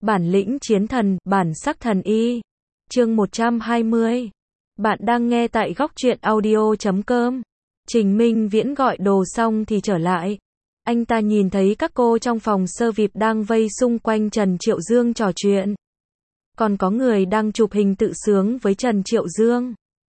Bản lĩnh chiến thần, bản sắc thần y. Chương 120. Bạn đang nghe tại góc truyện audio.com. Trình Minh Viễn gọi đồ xong thì trở lại. Anh ta nhìn thấy các cô trong phòng sơ vip đang vây xung quanh Trần Triệu Dương trò chuyện. Còn có người đang chụp hình tự sướng với Trần Triệu Dương.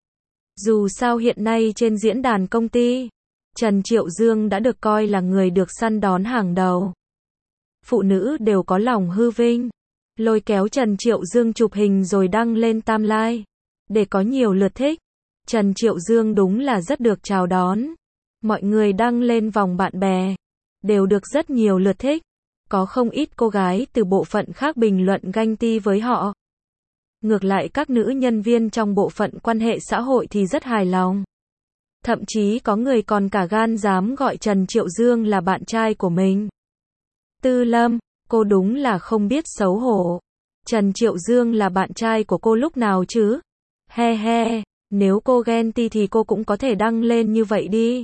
Dù sao hiện nay trên diễn đàn công ty, Trần Triệu Dương đã được coi là người được săn đón hàng đầu. Phụ nữ đều có lòng hư vinh, lôi kéo Trần Triệu Dương chụp hình rồi đăng lên timeline, để có nhiều lượt thích. Trần Triệu Dương đúng là rất được chào đón. Mọi người đăng lên vòng bạn bè, đều được rất nhiều lượt thích. Có không ít cô gái từ bộ phận khác bình luận ganh ti với họ. Ngược lại các nữ nhân viên trong bộ phận quan hệ xã hội thì rất hài lòng. Thậm chí có người còn cả gan dám gọi Trần Triệu Dương là bạn trai của mình. Tư Lâm, cô đúng là không biết xấu hổ. Trần Triệu Dương là bạn trai của cô lúc nào chứ? He he, nếu cô ghen ti thì cô cũng có thể đăng lên như vậy đi.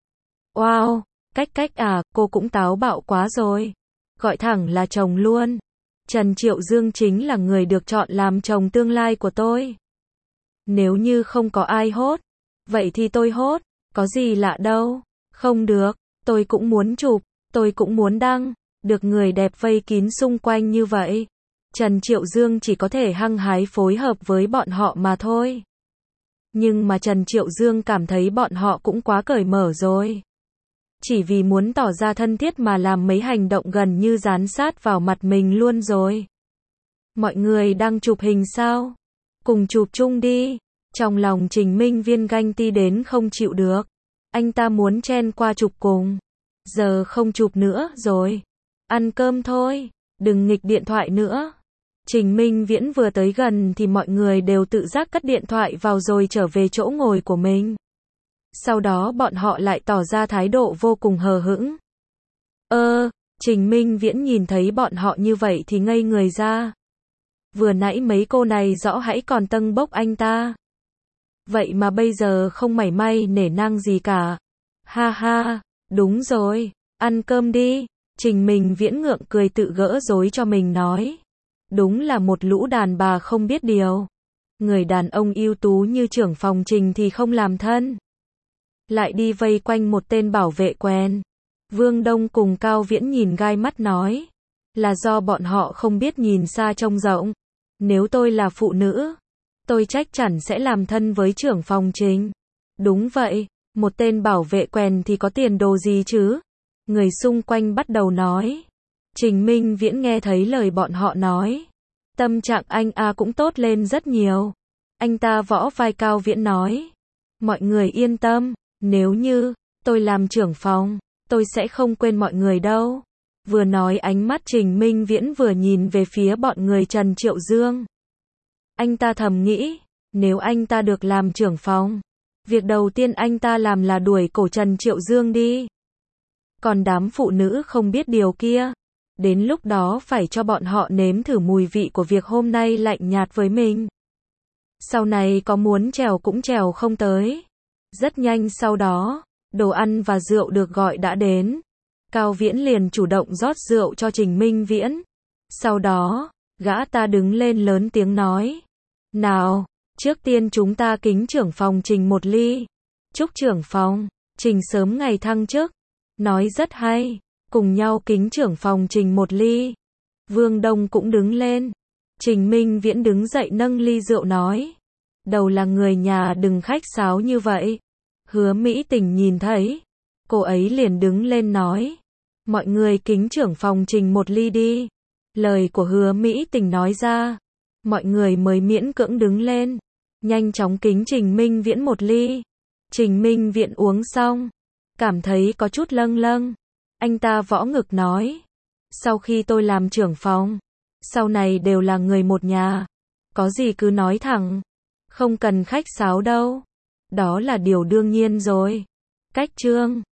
Wow, cách à, cô cũng táo bạo quá rồi. Gọi thẳng là chồng luôn. Trần Triệu Dương chính là người được chọn làm chồng tương lai của tôi. Nếu như không có ai hốt, vậy thì tôi hốt, có gì lạ đâu. Không được, tôi cũng muốn chụp, tôi cũng muốn đăng, được người đẹp vây kín xung quanh như vậy. Trần Triệu Dương chỉ có thể hăng hái phối hợp với bọn họ mà thôi. Nhưng mà Trần Triệu Dương cảm thấy bọn họ cũng quá cởi mở rồi. Chỉ vì muốn tỏ ra thân thiết mà làm mấy hành động gần như dán sát vào mặt mình luôn rồi. Mọi người đang chụp hình sao? Cùng chụp chung đi. Trong lòng Trình Minh Viễn ganh ti đến không chịu được. Anh ta muốn chen qua chụp cùng. Giờ không chụp nữa rồi. Ăn cơm thôi, đừng nghịch điện thoại nữa. Trình Minh Viễn vừa tới gần thì mọi người đều tự giác cất điện thoại vào rồi trở về chỗ ngồi của mình. Sau đó bọn họ lại tỏ ra thái độ vô cùng hờ hững. Trình Minh Viễn nhìn thấy bọn họ như vậy thì ngây người ra. Vừa nãy mấy cô này rõ hãy còn tâng bốc anh ta. Vậy mà bây giờ không mảy may nể nang gì cả. Ha ha, đúng rồi, ăn cơm đi. Trình Minh Viễn ngượng cười tự gỡ rối cho mình nói. Đúng là một lũ đàn bà không biết điều. Người đàn ông ưu tú như trưởng phòng Trình thì không làm thân. Lại đi vây quanh một tên bảo vệ quen. Vương Đông cùng Cao Viễn nhìn gai mắt nói. Là do bọn họ không biết nhìn xa trông rộng. Nếu tôi là phụ nữ, tôi chắc chắn sẽ làm thân với trưởng phòng Trình. Đúng vậy, một tên bảo vệ quen thì có tiền đồ gì chứ? Người xung quanh bắt đầu nói. Trình Minh Viễn nghe thấy lời bọn họ nói. Tâm trạng anh cũng tốt lên rất nhiều. Anh ta vỗ vai Cao Viễn nói. Mọi người yên tâm, nếu như tôi làm trưởng phòng, tôi sẽ không quên mọi người đâu. Vừa nói ánh mắt Trình Minh Viễn vừa nhìn về phía bọn người Trần Triệu Dương. Anh ta thầm nghĩ, nếu anh ta được làm trưởng phòng, việc đầu tiên anh ta làm là đuổi cổ Trần Triệu Dương đi. Còn đám phụ nữ không biết điều kia, đến lúc đó phải cho bọn họ nếm thử mùi vị của việc hôm nay lạnh nhạt với mình. Sau này có muốn trèo cũng trèo không tới. Rất nhanh sau đó, đồ ăn và rượu được gọi đã đến. Cao Viễn liền chủ động rót rượu cho Trình Minh Viễn. Sau đó, gã ta đứng lên lớn tiếng nói. Nào, trước tiên chúng ta kính trưởng phòng Trình một ly. Chúc trưởng phòng Trình sớm ngày thăng chức. Nói rất hay, cùng nhau kính trưởng phòng Trình một ly. Vương Đông cũng đứng lên. Trình Minh Viễn đứng dậy nâng ly rượu nói. Đầu là người nhà đừng khách sáo như vậy. Hứa Mỹ Tình nhìn thấy, cô ấy liền đứng lên nói. Mọi người kính trưởng phòng Trình một ly đi. Lời của Hứa Mỹ Tình nói ra, mọi người mới miễn cưỡng đứng lên. Nhanh chóng kính Trình Minh Viễn một ly. Trình Minh Viễn uống xong, cảm thấy có chút lâng lâng. Anh ta vỗ ngực nói. Sau khi tôi làm trưởng phòng, sau này đều là người một nhà. Có gì cứ nói thẳng. Không cần khách sáo đâu. Đó là điều đương nhiên rồi. Cách chương